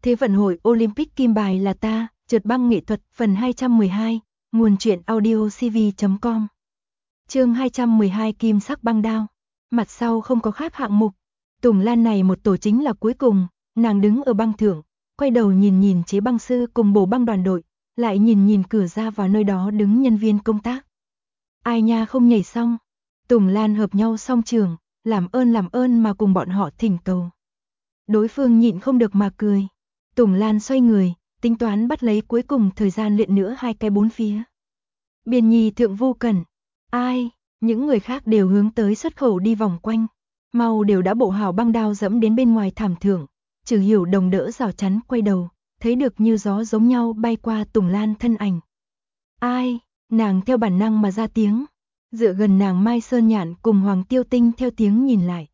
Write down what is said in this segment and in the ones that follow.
Thế vận hội Olympic kim bài là ta, trượt băng nghệ thuật phần 212, nguồn truyện audio cv.com. Chương 212 kim sắc băng đao. Mặt sau không có khác hạng mục. Tùng Lan này một tổ chính là cuối cùng, nàng đứng ở băng thượng, quay đầu nhìn chế băng sư cùng bổ băng đoàn đội, lại nhìn cửa ra vào nơi đó đứng nhân viên công tác. Ai nha không nhảy xong. Tùng Lan hợp nhau song trường, làm ơn mà cùng bọn họ thỉnh cầu. Đối phương nhịn không được mà cười. Tùng Lan xoay người, tính toán bắt lấy cuối cùng thời gian luyện nữa hai cái bốn phía. Biên nhi thượng vô cẩn. Ai, những người khác đều hướng tới xuất khẩu đi vòng quanh. Mau đều đã bộ hào băng đao dẫm đến bên ngoài thảm thượng. Trừ Hiểu Đồng đỡ rào chắn quay đầu, thấy được như gió giống nhau bay qua Tùng Lan thân ảnh. Ai, nàng theo bản năng mà ra tiếng. Dựa gần nàng Mai Sơn Nhạn cùng Hoàng Tiêu Tinh theo tiếng nhìn lại.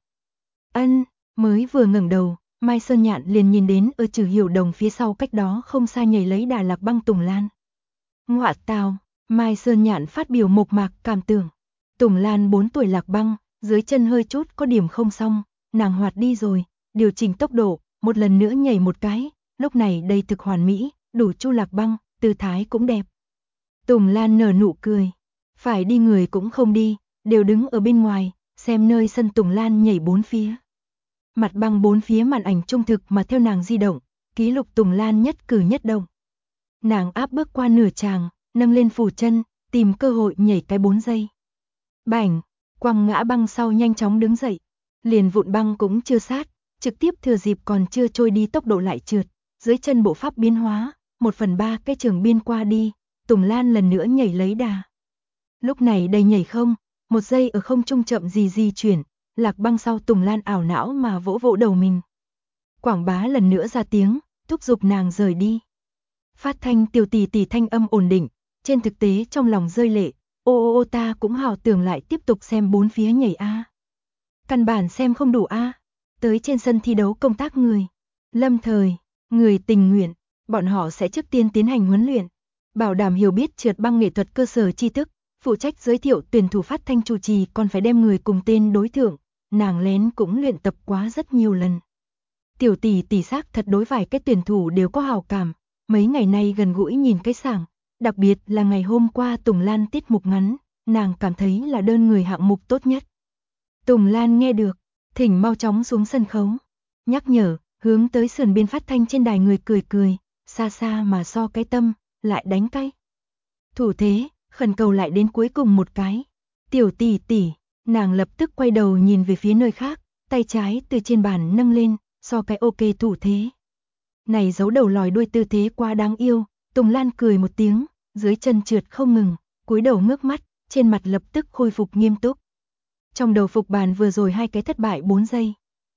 Ân, mới vừa ngẩng đầu, Mai Sơn Nhạn liền nhìn đến ở Trừ Hiểu Đồng phía sau cách đó không xa nhảy lấy đà Lạc Băng Tùng Lan. Ngọa tào, Mai Sơn Nhạn phát biểu mộc mạc cảm tưởng. Tùng Lan 4 tuổi Lạc Băng, dưới chân hơi chút có điểm không xong, nàng hoạt đi rồi, điều chỉnh tốc độ, một lần nữa nhảy một cái, lúc này đây thực hoàn mỹ, đủ chu Lạc Băng, tư thái cũng đẹp. Tùng Lan nở nụ cười, phải đi người cũng không đi, đều đứng ở bên ngoài, xem nơi sân Tùng Lan nhảy bốn phía. Mặt băng bốn phía màn ảnh trung thực mà theo nàng di động, ký lục Tùng Lan nhất cử nhất động. Nàng áp bước qua nửa tràng, nâng lên phủ chân, tìm cơ hội nhảy cái 4 giây. Bảnh, quăng ngã băng sau nhanh chóng đứng dậy, liền vụn băng cũng chưa sát, trực tiếp thừa dịp còn chưa trôi đi tốc độ lại trượt, dưới chân bộ pháp biến hóa, 1/3 cái trường biên qua đi, Tùng Lan lần nữa nhảy lấy đà. Lúc này đây nhảy không, 1 giây ở không trung chậm gì di chuyển, Lạc Băng sau Tùng Lan ảo não mà vỗ vỗ đầu mình. Quảng bá lần nữa ra tiếng, thúc giục nàng rời đi. Phát thanh Tiểu tỷ tỷ thanh âm ổn định, trên thực tế trong lòng rơi lệ, ô ta cũng hào tưởng lại tiếp tục xem bốn phía nhảy a. Căn bản xem không đủ a. Tới trên sân thi đấu công tác người, lâm thời, người tình nguyện, bọn họ sẽ trước tiên tiến hành huấn luyện, bảo đảm hiểu biết trượt băng nghệ thuật cơ sở tri thức, phụ trách giới thiệu tuyển thủ phát thanh chủ trì còn phải đem người cùng tên đối thượng, nàng lén cũng luyện tập quá rất nhiều lần. Tiểu tỷ tỷ xác thật đối vài cái tuyển thủ đều có hào cảm, mấy ngày nay gần gũi nhìn cái sảng, đặc biệt là ngày hôm qua Tùng Lan tiết mục ngắn, nàng cảm thấy là đơn người hạng mục tốt nhất. Tùng Lan nghe được, thỉnh mau chóng xuống sân khấu, nhắc nhở, hướng tới sườn biên phát thanh trên đài người cười, xa xa mà so cái tâm, lại đánh cái thủ thế, khẩn cầu lại đến cuối cùng một cái. Tiểu tỷ tỷ, nàng lập tức quay đầu nhìn về phía nơi khác, tay trái từ trên bàn nâng lên, so cái ok thủ thế. Này giấu đầu lòi đuôi tư thế quá đáng yêu, Tùng Lan cười một tiếng, dưới chân trượt không ngừng, cúi đầu ngước mắt, trên mặt lập tức khôi phục nghiêm túc. Trong đầu phục bàn vừa rồi hai cái thất bại 4 giây.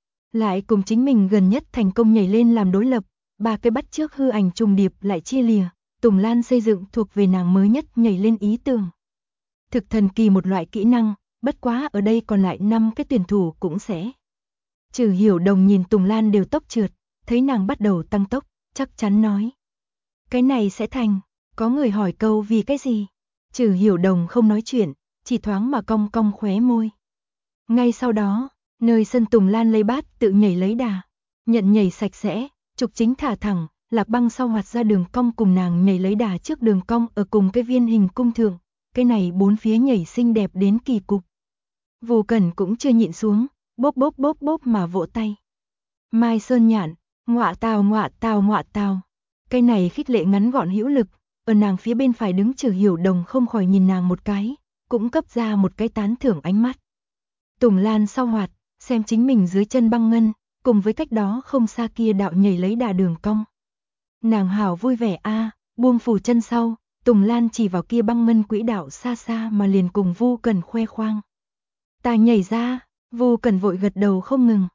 Lại cùng chính mình gần nhất thành công nhảy lên làm đối lập, 3 cái bắt trước hư ảnh trùng điệp lại chia lìa, Tùng Lan xây dựng thuộc về nàng mới nhất nhảy lên ý tưởng. Thực thần kỳ một loại kỹ năng, bất quá ở đây còn lại 5 cái tuyển thủ cũng sẽ. Trừ Hiểu Đồng nhìn Tùng Lan đều tốc trượt, thấy nàng bắt đầu tăng tốc, chắc chắn nói. Cái này sẽ thành, có người hỏi câu vì cái gì? Trừ Hiểu Đồng không nói chuyện, chỉ thoáng mà cong cong khóe môi. Ngay sau đó, nơi sân Tùng Lan lấy bát tự nhảy lấy đà, nhận nhảy sạch sẽ, trục chính thả thẳng, Lạc Băng sau hoạt ra đường cong cùng nàng nhảy lấy đà trước đường cong ở cùng cái viên hình cung thượng, cái này bốn phía nhảy xinh đẹp đến kỳ cục. Vô Cẩn cũng chưa nhịn xuống, bốp mà vỗ tay. Mai Sơn Nhạn, ngọa tào. Cái này khích lệ ngắn gọn hữu lực, ở nàng phía bên phải đứng Trừ Hiểu Đồng không khỏi nhìn nàng một cái, cũng cấp ra một cái tán thưởng ánh mắt. Tùng Lan sau hoạt, xem chính mình dưới chân băng ngân, cùng với cách đó không xa kia đạo nhảy lấy đà đường cong. Nàng hảo vui vẻ a, buông phủ chân sau, Tùng Lan chỉ vào kia băng ngân quỹ đạo xa xa mà liền cùng Vu Cẩn khoe khoang. Ta nhảy ra, Vu Cẩn vội gật đầu không ngừng.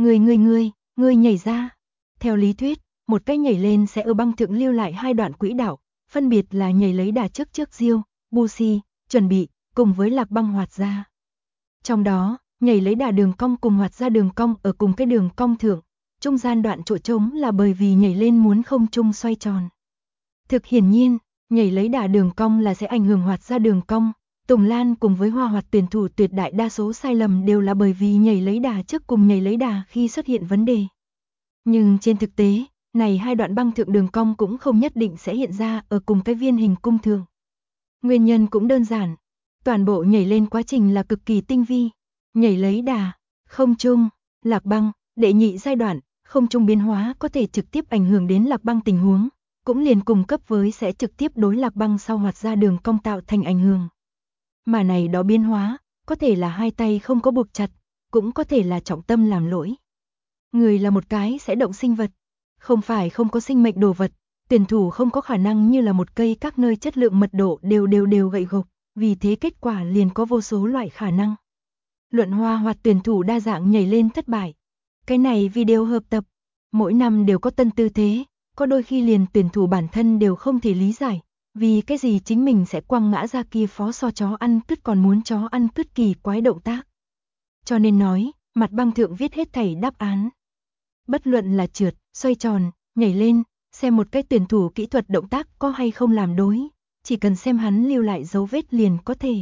Ngươi nhảy ra. Theo lý thuyết, một cái nhảy lên sẽ ở băng thượng lưu lại 2 đoạn quỹ đạo, phân biệt là nhảy lấy đà trước diêu, busi, chuẩn bị, cùng với Lạc Băng hoạt ra. Trong đó, nhảy lấy đà đường cong cùng hoạt ra đường cong ở cùng cái đường cong thượng, trung gian đoạn chỗ trống là bởi vì nhảy lên muốn không trung xoay tròn. Thực hiển nhiên, nhảy lấy đà đường cong là sẽ ảnh hưởng hoạt ra đường cong. Tùng Lan cùng với Hoa Hoạt tuyển thủ tuyệt đại đa số sai lầm đều là bởi vì nhảy lấy đà trước cùng nhảy lấy đà khi xuất hiện vấn đề. Nhưng trên thực tế, Này hai đoạn băng thượng đường cong cũng không nhất định sẽ hiện ra ở cùng cái viên hình cung thường. Nguyên nhân cũng đơn giản, toàn bộ nhảy lên quá trình là cực kỳ tinh vi, nhảy lấy đà, không trung, lạc băng, đệ nhị giai đoạn, không trung biến hóa có thể trực tiếp ảnh hưởng đến lạc băng tình huống, cũng liền cùng cấp với sẽ trực tiếp đối lạc băng sau hoạt ra đường cong tạo thành ảnh hưởng. Mà này đó biến hóa, có thể là hai tay không có buộc chặt, cũng có thể là trọng tâm làm lỗi. Người là một cái sẽ động sinh vật, không phải không có sinh mệnh đồ vật, tuyển thủ không có khả năng như là một cây các nơi chất lượng mật độ đều gậy gộc, vì thế kết quả liền có vô số loại khả năng. Luận hoa hoạt tuyển thủ đa dạng nhảy lên thất bại. Cái này video hợp tập, mỗi năm đều có tân tư thế, có đôi khi liền tuyển thủ bản thân đều không thể lý giải, vì cái gì chính mình sẽ quăng ngã ra kia phó so chó ăn cứt còn muốn chó ăn cứt kỳ quái động tác. Cho nên nói, mặt băng thượng viết hết thảy đáp án. Bất luận là trượt, xoay tròn, nhảy lên, xem một cái tuyển thủ kỹ thuật động tác có hay không làm đối, chỉ cần xem hắn lưu lại dấu vết liền có thể.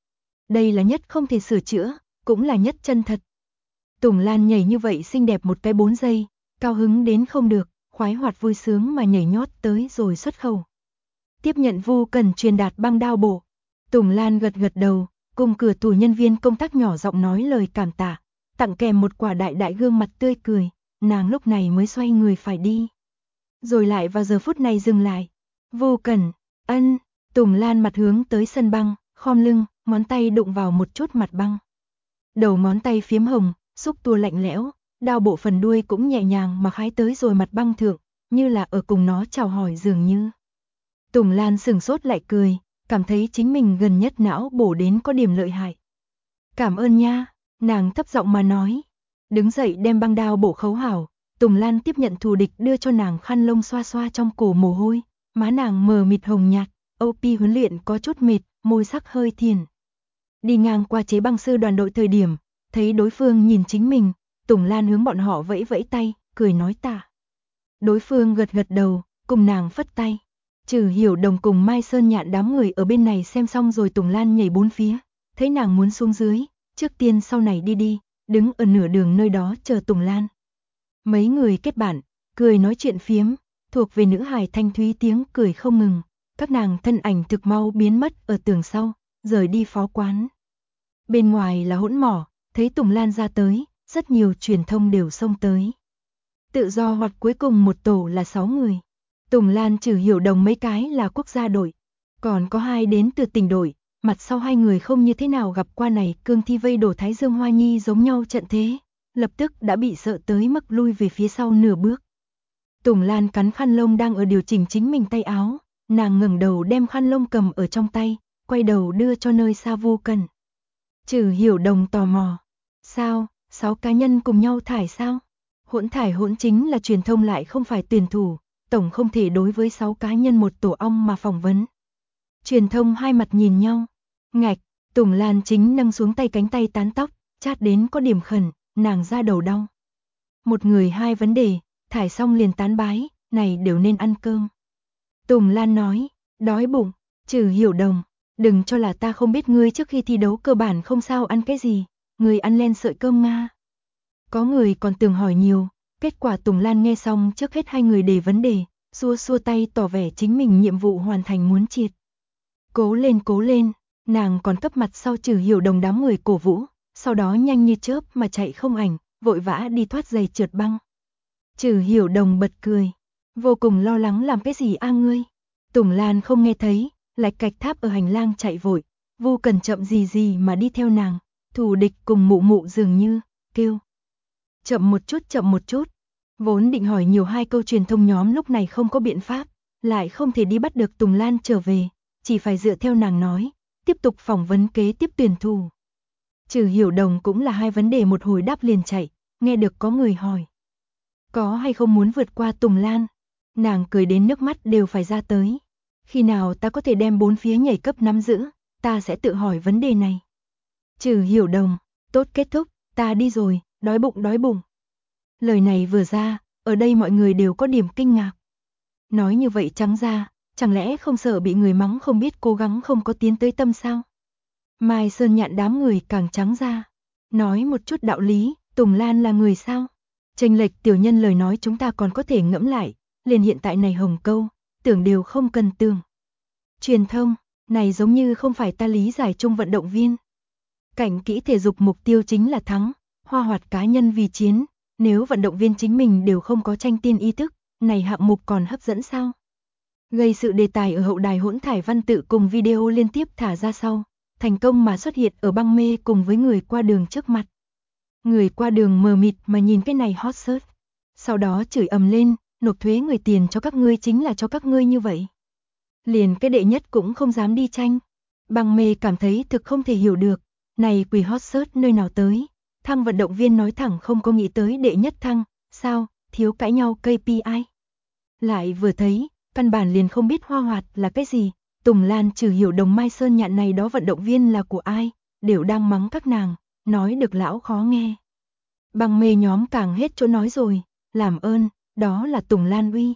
Đây là nhất không thể sửa chữa, cũng là nhất chân thật. Tùng Lan nhảy như vậy xinh đẹp một cái 4 giây, cao hứng đến không được, khoái hoạt vui sướng mà nhảy nhót tới rồi xuất khẩu. Tiếp nhận Vu Cần truyền đạt băng đao bổ. Tùng Lan gật gật đầu, cùng cửa tủ nhân viên công tác nhỏ giọng nói lời cảm tạ, tặng kèm một quả đại đại gương mặt tươi cười, nàng lúc này mới xoay người phải đi. Rồi lại vào giờ phút này dừng lại. Vu Cần, ân, Tùng Lan mặt hướng tới sân băng, khom lưng, ngón tay đụng vào một chút mặt băng. Đầu ngón tay phiếm hồng, xúc tua lạnh lẽo, đao bộ phần đuôi cũng nhẹ nhàng mà khái tới rồi mặt băng thượng, như là ở cùng nó chào hỏi dường như. Tùng Lan sừng sốt lại cười, cảm thấy chính mình gần nhất não bổ đến có điểm lợi hại. Cảm ơn nha, nàng thấp giọng mà nói. Đứng dậy đem băng đao bổ khấu hảo, Tùng Lan tiếp nhận thù địch đưa cho nàng khăn lông xoa xoa trong cổ mồ hôi, má nàng mờ mịt hồng nhạt, OP huấn luyện có chút mệt, môi sắc hơi thiền. Đi ngang qua chế băng sư đoàn đội thời điểm, thấy đối phương nhìn chính mình, Tùng Lan hướng bọn họ vẫy vẫy tay, cười nói tạ. Đối phương gật gật đầu, cùng nàng phất tay. Trừ Hiểu Đồng cùng Mai Sơn Nhạn đám người ở bên này xem xong rồi Tùng Lan nhảy bốn phía, thấy nàng muốn xuống dưới, trước tiên sau này đi đi, đứng ở nửa đường nơi đó chờ Tùng Lan. Mấy người kết bạn, cười nói chuyện phiếm, thuộc về nữ hài thanh thúy tiếng cười không ngừng, các nàng thân ảnh thực mau biến mất ở tường sau, rời đi phó quán. Bên ngoài là hỗn mỏ, thấy Tùng Lan ra tới, rất nhiều truyền thông đều xông tới. Tự do hoặc cuối cùng một tổ là 6 người. Tùng Lan Trừ Hiểu Đồng mấy cái là quốc gia đội, còn có 2 đến từ tỉnh đội, mặt sau 2 người không như thế nào gặp qua này cương thi vây đổ Thái Dương Hoa Nhi giống nhau trận thế, lập tức đã bị sợ tới mức lui về phía sau nửa bước. Tùng Lan cắn khăn lông đang ở điều chỉnh chính mình tay áo, nàng ngẩng đầu đem khăn lông cầm ở trong tay, quay đầu đưa cho nơi xa Vu Cần. Trừ Hiểu Đồng tò mò, sao, 6 cá nhân cùng nhau thải sao? Hỗn thải hỗn chính là truyền thông lại không phải tuyển thủ, tổng không thể đối với 6 cá nhân một tổ ong mà phỏng vấn. Truyền thông hai mặt nhìn nhau, ngạch, Tùng Lan chính nâng xuống tay cánh tay tán tóc, chát đến có điểm khẩn, nàng ra đầu đau. Một người 2 vấn đề, thải xong liền tán bái, này đều nên ăn cơm. Tùng Lan nói, đói bụng, Trừ Hiểu Đồng, đừng cho là ta không biết ngươi trước khi thi đấu cơ bản không sao ăn cái gì, ngươi ăn len sợi cơm Nga. Có người còn tưởng hỏi nhiều, kết quả Tùng Lan nghe xong trước hết 2 người đề vấn đề, xua xua tay tỏ vẻ chính mình nhiệm vụ hoàn thành muốn triệt. Cố lên, nàng còn cấp mặt sau Trừ Hiểu Đồng đám người cổ vũ, sau đó nhanh như chớp mà chạy không ảnh, vội vã đi thoát giày trượt băng. Trừ Hiểu Đồng bật cười, vô cùng lo lắng làm cái gì a ngươi. Tùng Lan không nghe thấy, lạch cạch tháp ở hành lang chạy vội, Vu Cần chậm gì mà đi theo nàng, thù địch cùng mụ mụ dường như, kêu. Chậm một chút. Vốn định hỏi nhiều 2 câu truyền thông nhóm lúc này không có biện pháp, lại không thể đi bắt được Tùng Lan trở về, chỉ phải dựa theo nàng nói, tiếp tục phỏng vấn kế tiếp tuyển thủ. Trừ Hiểu Đồng cũng là 2 vấn đề một hồi đáp liền chạy, nghe được có người hỏi. Có hay không muốn vượt qua Tùng Lan? Nàng cười đến nước mắt đều phải ra tới. Khi nào ta có thể đem 4 phía nhảy cấp nắm giữ, ta sẽ tự hỏi vấn đề này. Trừ Hiểu Đồng, tốt kết thúc, ta đi rồi, đói bụng. Lời này vừa ra, ở đây mọi người đều có điểm kinh ngạc. Nói như vậy trắng ra, chẳng lẽ không sợ bị người mắng không biết cố gắng không có tiến tới tâm sao? Mai Sơn Nhạn đám người càng trắng ra. Nói một chút đạo lý, Tùng Lan là người sao? Chênh lệch tiểu nhân lời nói chúng ta còn có thể ngẫm lại, liền hiện tại này hồng câu, tưởng đều không cần tưởng. Truyền thông, này giống như không phải ta lý giải chung vận động viên. Cảnh kỹ thể dục mục tiêu chính là thắng, hoa hoạt cá nhân vì chiến, nếu vận động viên chính mình đều không có tranh tiên ý thức, này hạng mục còn hấp dẫn sao? Gây sự đề tài ở hậu đài hỗn thải văn tự cùng video liên tiếp thả ra sau, thành công mà xuất hiện ở băng mê cùng với người qua đường trước mặt. Người qua đường mờ mịt mà nhìn cái này hot search, sau đó chửi ầm lên, nộp thuế người tiền cho các ngươi chính là cho các ngươi như vậy. Liền cái đệ nhất cũng không dám đi tranh. Băng mê cảm thấy thực không thể hiểu được, này quỷ hot search nơi nào tới, thăng vận động viên nói thẳng không có nghĩ tới đệ nhất thăng, sao, thiếu cãi nhau KPI. Lại vừa thấy, căn bản liền không biết hoa hoạt là cái gì, Tùng Lan trừ hiểu Đồng Mai Sơn Nhạn này đó vận động viên là của ai, đều đang mắng các nàng, nói được lão khó nghe. Băng mê nhóm càng hết chỗ nói rồi, làm ơn, đó là Tùng Lan uy.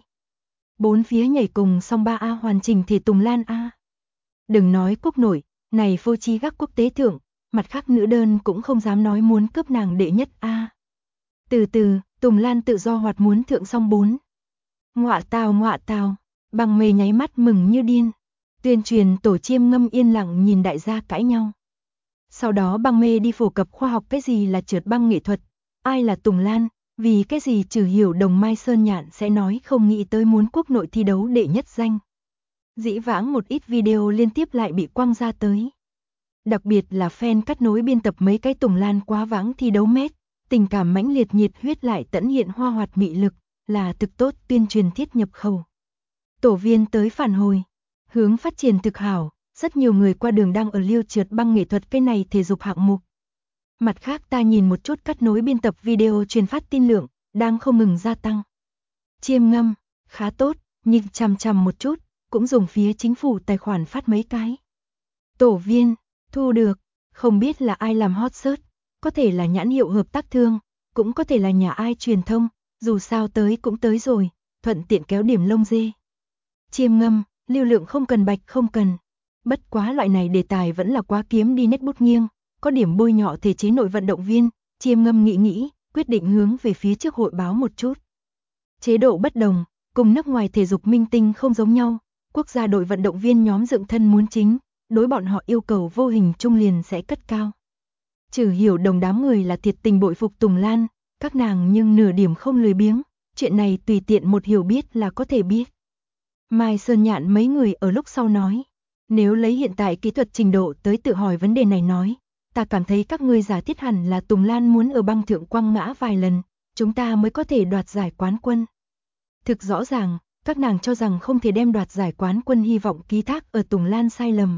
Bốn phía nhảy cùng song 3A hoàn chỉnh thì Tùng Lan A. Đừng nói quốc nổi, này phô chi gác quốc tế thượng, mặt khác nữ đơn cũng không dám nói muốn cướp nàng đệ nhất A. Từ từ, Tùng Lan tự do hoạt muốn thượng song 4. Ngọa tào, băng mê nháy mắt mừng như điên. Tuyên truyền tổ chiêm ngâm yên lặng nhìn đại gia cãi nhau. Sau đó băng mê đi phổ cập khoa học cái gì là trượt băng nghệ thuật, ai là Tùng Lan, vì cái gì trừ hiểu Đồng Mai Sơn Nhạn sẽ nói không nghĩ tới muốn quốc nội thi đấu đệ nhất danh. Dĩ vãng một ít video liên tiếp lại bị quăng ra tới. Đặc biệt là fan cắt nối biên tập mấy cái Tùng Lan quá vãng thi đấu mét, tình cảm mãnh liệt nhiệt huyết lại tận hiện hoa hoạt mị lực, là thực tốt tuyên truyền thiết nhập khẩu. Tổ viên tới phản hồi, hướng phát triển thực hảo, rất nhiều người qua đường đang ở liêu trượt băng nghệ thuật cái này thể dục hạng mục. Mặt khác ta nhìn một chút cắt nối biên tập video truyền phát tin lượng, đang không ngừng gia tăng. Chiêm ngâm, khá tốt, nhìn chằm một chút, cũng dùng phía chính phủ tài khoản phát mấy cái. Tổ viên, thu được, không biết là ai làm hot search, có thể là nhãn hiệu hợp tác thương, cũng có thể là nhà ai truyền thông, dù sao tới cũng tới rồi, thuận tiện kéo điểm lông dê. Chiêm ngâm, lưu lượng không cần bạch không cần. Bất quá loại này đề tài vẫn là quá kiếm đi nét bút nghiêng, có điểm bôi nhọ thể chế nội vận động viên, Chiêm ngâm nghĩ, quyết định hướng về phía trước hội báo một chút. Chế độ bất đồng, cùng nước ngoài thể dục minh tinh không giống nhau, quốc gia đội vận động viên nhóm dựng thân muốn chính, đối bọn họ yêu cầu vô hình trung liền sẽ cất cao. Trừ hiểu Đồng đám người là thiệt tình bội phục Tùng Lan, các nàng nhưng nửa điểm không lười biếng, chuyện này tùy tiện một hiểu biết là có thể biết. Mai Sơn Nhạn mấy người ở lúc sau nói, nếu lấy hiện tại kỹ thuật trình độ tới tự hỏi vấn đề này nói, ta cảm thấy các ngươi giả thiết hẳn là Tùng Lan muốn ở băng thượng quăng ngã vài lần, chúng ta mới có thể đoạt giải quán quân. Thực rõ ràng, các nàng cho rằng không thể đem đoạt giải quán quân hy vọng ký thác ở Tùng Lan sai lầm.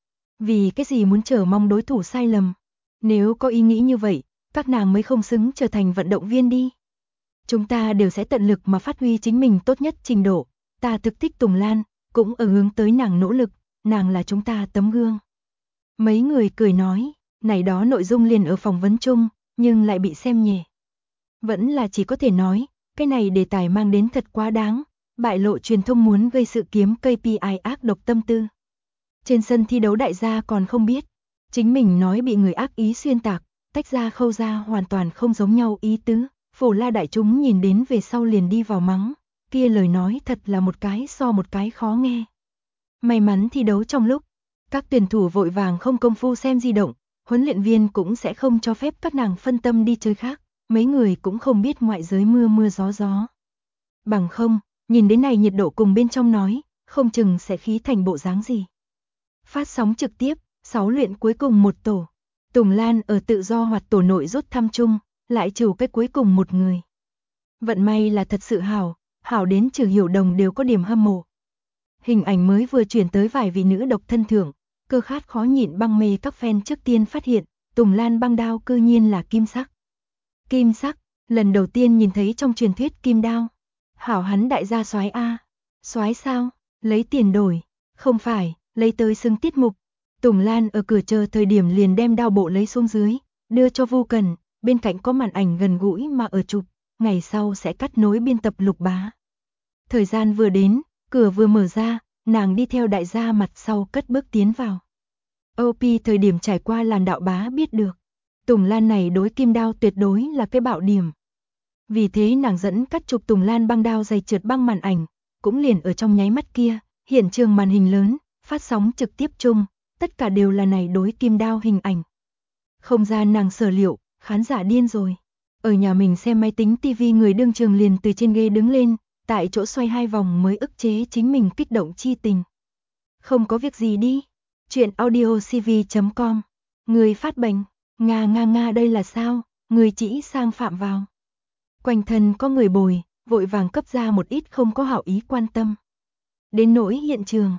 Vì cái gì muốn chờ mong đối thủ sai lầm? Nếu có ý nghĩ như vậy, các nàng mới không xứng trở thành vận động viên đi. Chúng ta đều sẽ tận lực mà phát huy chính mình tốt nhất trình độ. Ta thực thích Tùng Lan, cũng ở hướng tới nàng nỗ lực, nàng là chúng ta tấm gương. Mấy người cười nói, này đó nội dung liền ở phỏng vấn chung, nhưng lại bị xem nhẹ. Vẫn là chỉ có thể nói, cái này đề tài mang đến thật quá đáng, bại lộ truyền thông muốn gây sự kiếm KPI ác độc tâm tư. Trên sân thi đấu đại gia còn không biết, chính mình nói bị người ác ý xuyên tạc, tách ra khâu ra hoàn toàn không giống nhau ý tứ, phổ la đại chúng nhìn đến về sau liền đi vào mắng, kia lời nói thật là một cái so một cái khó nghe. May mắn thi đấu trong lúc, các tuyển thủ vội vàng không công phu xem di động, huấn luyện viên cũng sẽ không cho phép các nàng phân tâm đi chơi khác, mấy người cũng không biết ngoại giới mưa gió. Bằng không, nhìn đến này nhiệt độ cùng bên trong nói, không chừng sẽ khí thành bộ dáng gì. Phát sóng trực tiếp, 6 luyện cuối cùng một tổ. Tùng Lan ở tự do hoạt tổ nội rút thăm chung, lại trừ cái cuối cùng một người. Vận may là thật sự hảo đến trừ hiểu Đồng đều có điểm hâm mộ. Hình ảnh mới vừa chuyển tới vài vị nữ độc thân thưởng, cơ khát khó nhịn băng mê các fan trước tiên phát hiện, Tùng Lan băng đao cư nhiên là kim sắc. Kim sắc, lần đầu tiên nhìn thấy trong truyền thuyết kim đao. Hảo hắn đại gia soái a. Soái sao? Lấy tiền đổi, không phải, lấy tới xưng tiết mục. Tùng Lan ở cửa chờ thời điểm liền đem đao bộ lấy xuống dưới, đưa cho Vu Cần, bên cạnh có màn ảnh gần gũi mà ở chụp, ngày sau sẽ cắt nối biên tập Lục Bá. Thời gian vừa đến, cửa vừa mở ra, nàng đi theo đại gia mặt sau cất bước tiến vào. OP thời điểm trải qua làn đạo bá biết được, Tùng Lan này đối kim đao tuyệt đối là cái bạo điểm. Vì thế nàng dẫn cắt chụp Tùng Lan băng đao dày trượt băng màn ảnh, cũng liền ở trong nháy mắt kia, hiện trường màn hình lớn, phát sóng trực tiếp chung, tất cả đều là này đối kim đao hình ảnh. Không ra nàng sở liệu, khán giả điên rồi. Ở nhà mình xem máy tính tivi người đương trường liền từ trên ghế đứng lên, tại chỗ xoay 2 vòng mới ức chế chính mình kích động chi tình. Không có việc gì đi. Chuyện audiocv.com. Người phát bệnh. Nga đây là sao? Người chỉ sang phạm vào. Quanh thân có người bồi, vội vàng cấp ra một ít không có hảo ý quan tâm. Đến nỗi hiện trường.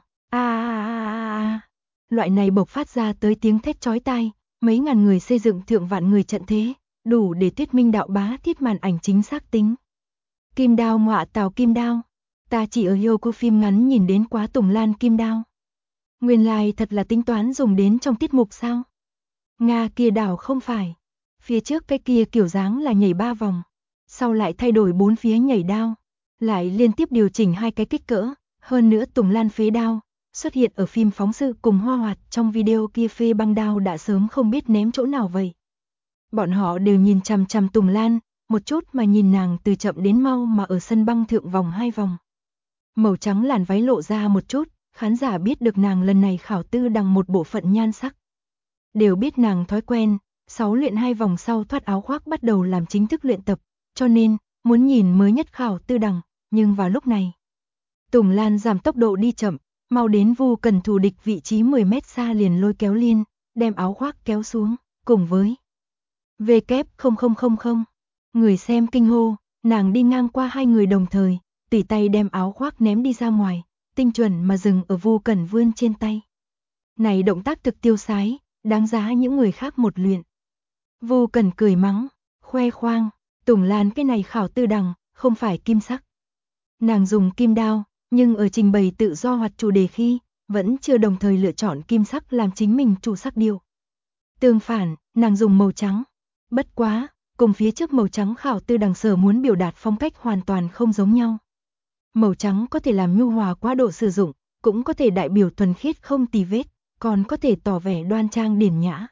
Loại này bộc phát ra tới tiếng thét chói tai, mấy ngàn người xây dựng thượng vạn người trận thế, đủ để thuyết minh đạo bá thiết màn ảnh chính xác tính. Kim đao ngọa tào kim đao. Ta chỉ ở Yoko phim ngắn nhìn đến quá Tùng Lan kim đao. Nguyên lai thật là tính toán dùng đến trong tiết mục sao? Nga kia đảo không phải. Phía trước cái kia kiểu dáng là nhảy 3 vòng. Sau lại thay đổi 4 phía nhảy đao. Lại liên tiếp điều chỉnh 2 cái kích cỡ. Hơn nữa Tùng Lan phế đao. Xuất hiện ở phim phóng sự cùng Hoa Hoạt trong video kia phê băng đao đã sớm không biết ném chỗ nào vậy. Bọn họ đều nhìn chằm chằm Tùng Lan, một chút mà nhìn nàng từ chậm đến mau mà ở sân băng thượng vòng 2 vòng. Màu trắng làn váy lộ ra một chút, khán giả biết được nàng lần này khảo tư đằng một bộ phận nhan sắc. Đều biết nàng thói quen, 6 luyện 2 vòng sau thoát áo khoác bắt đầu làm chính thức luyện tập, cho nên, muốn nhìn mới nhất khảo tư đằng, nhưng vào lúc này. Tùng Lan giảm tốc độ đi chậm, mau đến Vu Cần thù địch vị trí 10 mét xa liền lôi kéo liên, đem áo khoác kéo xuống, cùng với V-0000. Người xem kinh hô, nàng đi ngang qua 2 người đồng thời, tỉ tay đem áo khoác ném đi ra ngoài, tinh chuẩn mà dừng ở Vu Cần vươn trên tay. Này động tác thực tiêu sái, đáng giá những người khác một luyện. Vu Cần cười mắng, khoe khoang, Tùng Lan cái này khảo tư đằng, không phải kim sắc. Nàng dùng kim đao, nhưng ở trình bày tự do hoặc chủ đề khi, vẫn chưa đồng thời lựa chọn kim sắc làm chính mình chủ sắc điệu. Tương phản, nàng dùng màu trắng. Bất quá, cùng phía trước màu trắng khảo tư đằng sở muốn biểu đạt phong cách hoàn toàn không giống nhau. Màu trắng có thể làm nhu hòa quá độ sử dụng, cũng có thể đại biểu thuần khiết không tì vết, còn có thể tỏ vẻ đoan trang điển nhã.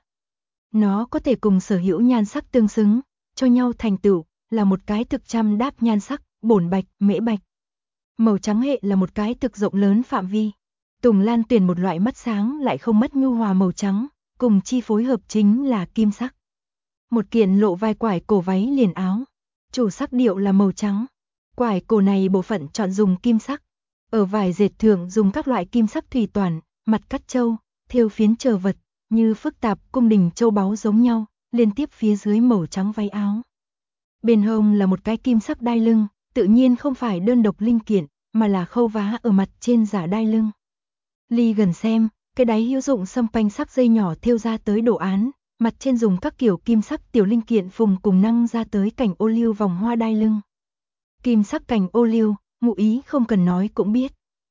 Nó có thể cùng sở hữu nhan sắc tương xứng, cho nhau thành tựu, là một cái thực trăm đáp nhan sắc, bổn bạch, mễ bạch. Màu trắng hệ là một cái thực rộng lớn phạm vi. Tùng Lan tuyển một loại mắt sáng lại không mất nhu hòa màu trắng, cùng chi phối hợp chính là kim sắc. Một kiện lộ vai quải cổ váy liền áo, chủ sắc điệu là màu trắng. Quải cổ này bộ phận chọn dùng kim sắc. Ở vải dệt thường dùng các loại kim sắc thủy toản, mặt cắt châu, thêu phiến chờ vật, như phức tạp cung đình châu báu giống nhau, liên tiếp phía dưới màu trắng váy áo. Bên hông là một cái kim sắc đai lưng, tự nhiên không phải đơn độc linh kiện, mà là khâu vá ở mặt trên giả đai lưng. Ly gần xem, cái đáy hữu dụng xâm panh sắc dây nhỏ thêu ra tới đồ án, mặt trên dùng các kiểu kim sắc tiểu linh kiện phùng cùng năng ra tới cành ô liu vòng hoa đai lưng. Kim sắc cành ô liu, ngụ ý không cần nói cũng biết.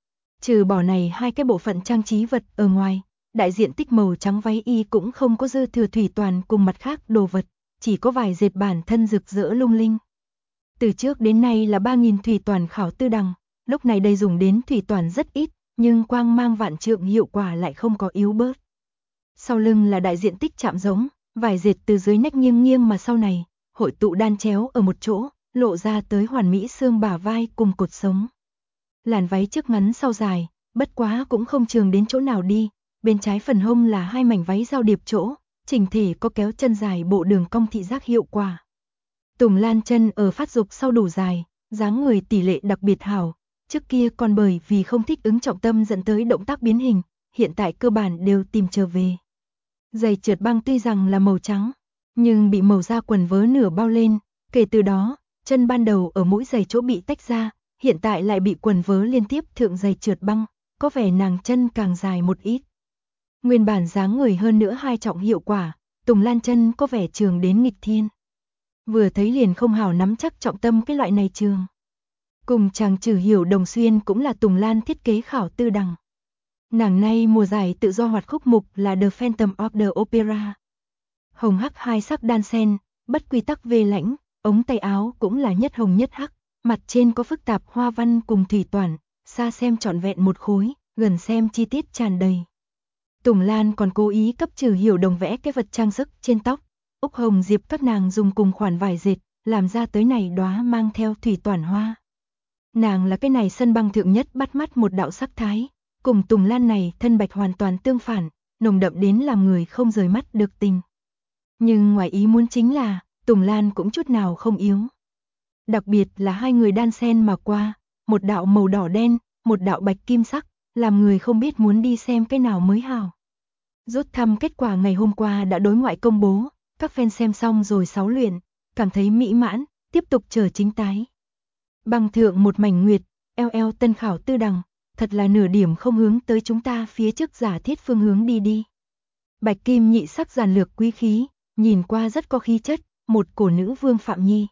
Trừ bỏ này 2 cái bộ phận trang trí vật ở ngoài, đại diện tích màu trắng váy y cũng không có dư thừa thủy toàn cùng mặt khác đồ vật, chỉ có vài dệt bản thân rực rỡ lung linh. Từ trước đến nay là 3.000 thủy toàn khảo tư đằng, lúc này đây dùng đến thủy toàn rất ít, nhưng quang mang vạn trượng hiệu quả lại không có yếu bớt. Sau lưng là đại diện tích chạm giống, vải dệt từ dưới nách nghiêng nghiêng mà sau này, hội tụ đan chéo ở một chỗ, lộ ra tới hoàn mỹ xương bả vai cùng cột sống. Làn váy trước ngắn sau dài, bất quá cũng không trường đến chỗ nào đi, bên trái phần hông là 2 mảnh váy giao điệp chỗ, chỉnh thể có kéo chân dài bộ đường cong thị giác hiệu quả. Tùng Lan chân ở phát dục sau đủ dài, dáng người tỷ lệ đặc biệt hảo, trước kia còn bởi vì không thích ứng trọng tâm dẫn tới động tác biến hình, hiện tại cơ bản đều tìm trở về. Giày trượt băng tuy rằng là màu trắng, nhưng bị màu da quần vớ nửa bao lên, kể từ đó, chân ban đầu ở mũi giày chỗ bị tách ra, hiện tại lại bị quần vớ liên tiếp thượng giày trượt băng, có vẻ nàng chân càng dài một ít. Nguyên bản dáng người hơn nữa 2 trọng hiệu quả, Tùng Lan chân có vẻ trường đến nghịch thiên. Vừa thấy liền không hảo nắm chắc trọng tâm cái loại này trường. Cùng chàng Trử Hiểu Đồng Xuyên cũng là Tùng Lan thiết kế khảo tư đằng. Nàng nay mùa giải tự do hoạt khúc mục là The Phantom of the Opera. Hồng hắc 2 sắc đan xen, bất quy tắc vê lãnh, ống tay áo cũng là nhất hồng nhất hắc, mặt trên có phức tạp hoa văn cùng thủy toản, xa xem trọn vẹn một khối, gần xem chi tiết tràn đầy. Tùng Lan còn cố ý cấp Trử Hiểu Đồng vẽ cái vật trang sức trên tóc, Úc Hồng Diệp các nàng dùng cùng khoản vải dệt, làm ra tới này đóa mang theo thủy toàn hoa. Nàng là cái này sân băng thượng nhất bắt mắt một đạo sắc thái, cùng Tùng Lan này thân bạch hoàn toàn tương phản, nồng đậm đến làm người không rời mắt được tình. Nhưng ngoài ý muốn chính là, Tùng Lan cũng chút nào không yếu. Đặc biệt là hai người đan xen mà qua, một đạo màu đỏ đen, một đạo bạch kim sắc, làm người không biết muốn đi xem cái nào mới hào. Rút thăm kết quả ngày hôm qua đã đối ngoại công bố, các fan xem xong rồi 6 luyện, cảm thấy mỹ mãn, tiếp tục chờ chính tái. Băng thượng một mảnh nguyệt, eo tân khảo tư đằng, thật là nửa điểm không hướng tới chúng ta phía trước giả thiết phương hướng đi. Bạch kim nhị sắc giản lược quý khí, nhìn qua rất có khí chất, một cổ nữ vương Phạm Nhi.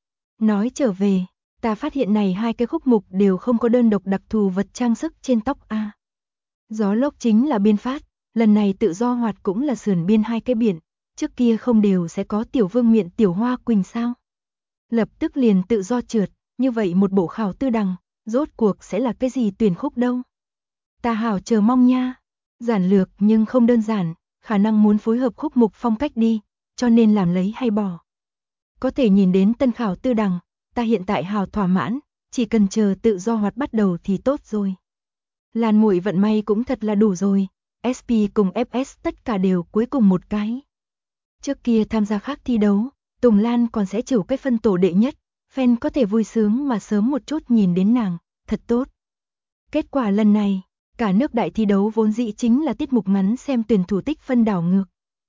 Nói trở về, ta phát hiện này hai cái khúc mục đều không có đơn độc đặc thù vật trang sức trên tóc a. Gió lốc chính là biên phát, lần này tự do hoạt cũng là sườn biên hai cái biển, trước kia không đều sẽ có tiểu vương miện tiểu hoa quỳnh sao. Lập tức liền tự do trượt, như vậy một bộ khảo tư đằng, rốt cuộc sẽ là cái gì tuyển khúc đâu. Ta hảo chờ mong nha, giản lược nhưng không đơn giản, khả năng muốn phối hợp khúc mục phong cách đi, cho nên làm lấy hay bỏ. Có thể nhìn đến tân khảo tư đằng, ta hiện tại hào thỏa mãn, chỉ cần chờ tự do hoạt bắt đầu thì tốt rồi. Lan muội vận may cũng thật là đủ rồi, SP cùng FS tất cả đều cuối cùng một cái. Trước kia tham gia khác thi đấu, Tùng Lan còn sẽ chịu cái phân tổ đệ nhất, fan có thể vui sướng mà sớm một chút nhìn đến nàng, thật tốt. Kết quả lần này, cả nước đại thi đấu vốn dĩ chính là tiết mục ngắn xem tuyển thủ tích phân đảo ngược.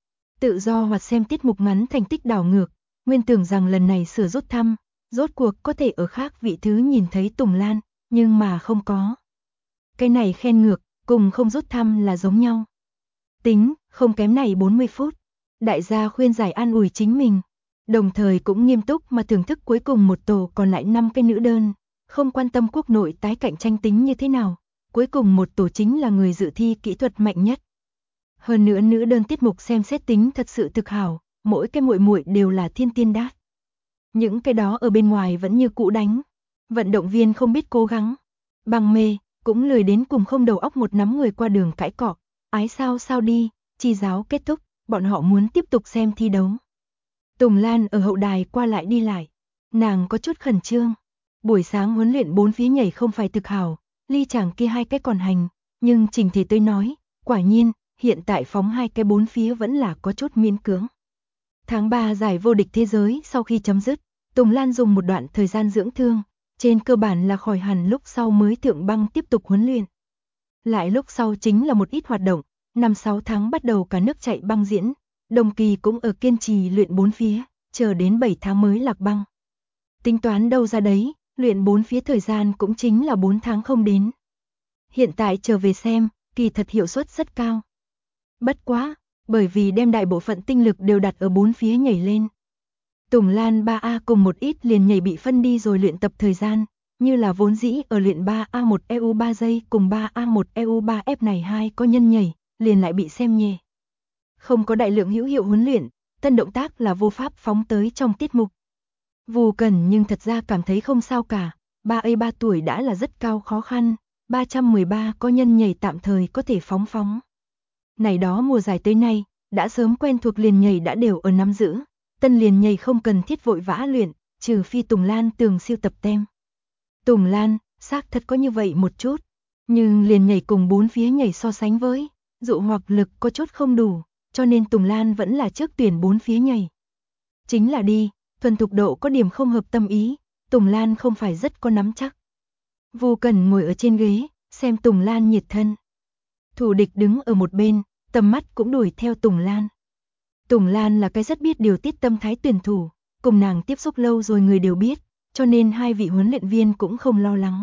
Tự do hoặc xem tiết mục ngắn thành tích đảo ngược, nguyên tưởng rằng lần này sửa rút thăm, rốt cuộc có thể ở khác vị thứ nhìn thấy Tùng Lan, nhưng mà không có. Cái này khen ngược, cùng không rút thăm là giống nhau. Tính, không kém này 40 phút. Đại gia khuyên giải an ủi chính mình, đồng thời cũng nghiêm túc mà thưởng thức cuối cùng một tổ còn lại 5 cái nữ đơn, không quan tâm quốc nội tái cạnh tranh tính như thế nào, cuối cùng một tổ chính là người dự thi kỹ thuật mạnh nhất. Hơn nữa nữ đơn tiết mục xem xét tính thật sự thực hảo, mỗi cái muội muội đều là thiên tiên đát. Những cái đó ở bên ngoài vẫn như cũ đánh, vận động viên không biết cố gắng, bằng mê, cũng lười đến cùng không đầu óc một nắm người qua đường cãi cọ, ái sao đi, chi giáo kết thúc, bọn họ muốn tiếp tục xem thi đấu. Tùng Lan ở hậu đài qua lại đi lại, nàng có chút khẩn trương. Buổi sáng huấn luyện 4 phía nhảy không phải thực hảo, ly chàng kia 2 cái còn hành, nhưng trình thể tôi nói, quả nhiên, hiện tại phóng 2 cái 4 phía vẫn là có chút miễn cưỡng. Tháng 3 giải vô địch thế giới sau khi chấm dứt, Tùng Lan dùng một đoạn thời gian dưỡng thương, trên cơ bản là khỏi hẳn lúc sau mới thượng băng tiếp tục huấn luyện. Lại lúc sau chính là một ít hoạt động, 5-6 tháng bắt đầu cả nước chạy băng diễn, đồng kỳ cũng ở kiên trì luyện 4 phía, chờ đến 7 tháng mới lạc băng. Tính toán đâu ra đấy, luyện 4 phía thời gian cũng chính là 4 tháng không đến. Hiện tại trở về xem, kỳ thật hiệu suất rất cao. Bất quá, bởi vì đem đại bộ phận tinh lực đều đặt ở 4 phía nhảy lên. Tùng Lan 3A cùng một ít liền nhảy bị phân đi rồi luyện tập thời gian, như là vốn dĩ ở luyện 3A1 EU 3 giây cùng 3A1 EU 3F này hai có nhân nhảy, liền lại bị xem nhẹ. Không có đại lượng hữu hiệu huấn luyện, tân động tác là vô pháp phóng tới trong tiết mục. Vù Cần nhưng thật ra cảm thấy không sao cả, 3A3 tuổi đã là rất cao khó khăn, 313 có nhân nhảy tạm thời có thể phóng. Này đó mùa giải tới nay, đã sớm quen thuộc liền nhảy đã đều ở nắm giữ, tân liền nhảy không cần thiết vội vã luyện, trừ phi Tùng Lan tường siêu tập tem. Tùng Lan, xác thật có như vậy một chút, nhưng liền nhảy cùng 4 phía nhảy so sánh với, dụ hoặc lực có chút không đủ, cho nên Tùng Lan vẫn là trước tuyển 4 phía nhảy. Chính là đi, thuần thục độ có điểm không hợp tâm ý, Tùng Lan không phải rất có nắm chắc. Vô Cần ngồi ở trên ghế, xem Tùng Lan nhiệt thân. Thủ địch đứng ở một bên, tầm mắt cũng đuổi theo Tùng Lan. Tùng Lan là cái rất biết điều tiết tâm thái tuyển thủ, cùng nàng tiếp xúc lâu rồi người đều biết, cho nên hai vị huấn luyện viên cũng không lo lắng.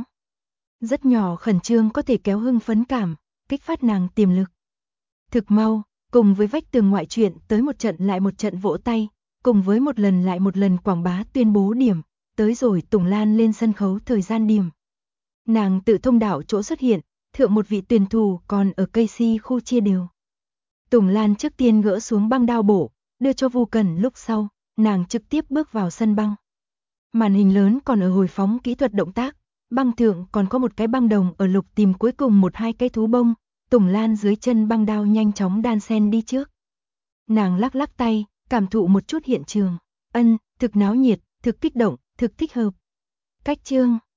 Rất nhỏ khẩn trương có thể kéo hưng phấn cảm, kích phát nàng tiềm lực. Thực mau, cùng với vách tường ngoại truyện tới một trận lại một trận vỗ tay, cùng với một lần lại một lần quảng bá tuyên bố điểm, tới rồi Tùng Lan lên sân khấu thời gian điểm. Nàng tự thông đạo chỗ xuất hiện, thượng một vị tuyển thủ còn ở cây si khu chia đều. Tùng Lan trước tiên gỡ xuống băng đao bổ, đưa cho Vu Cần lúc sau, nàng trực tiếp bước vào sân băng. Màn hình lớn còn ở hồi phóng kỹ thuật động tác, băng thượng còn có một cái băng đồng ở lục tìm cuối cùng 1-2 cái thú bông, Tùng Lan dưới chân băng đao nhanh chóng đan sen đi trước. Nàng lắc lắc tay, cảm thụ một chút hiện trường, thực náo nhiệt, thực kích động, thực thích hợp. Cách chương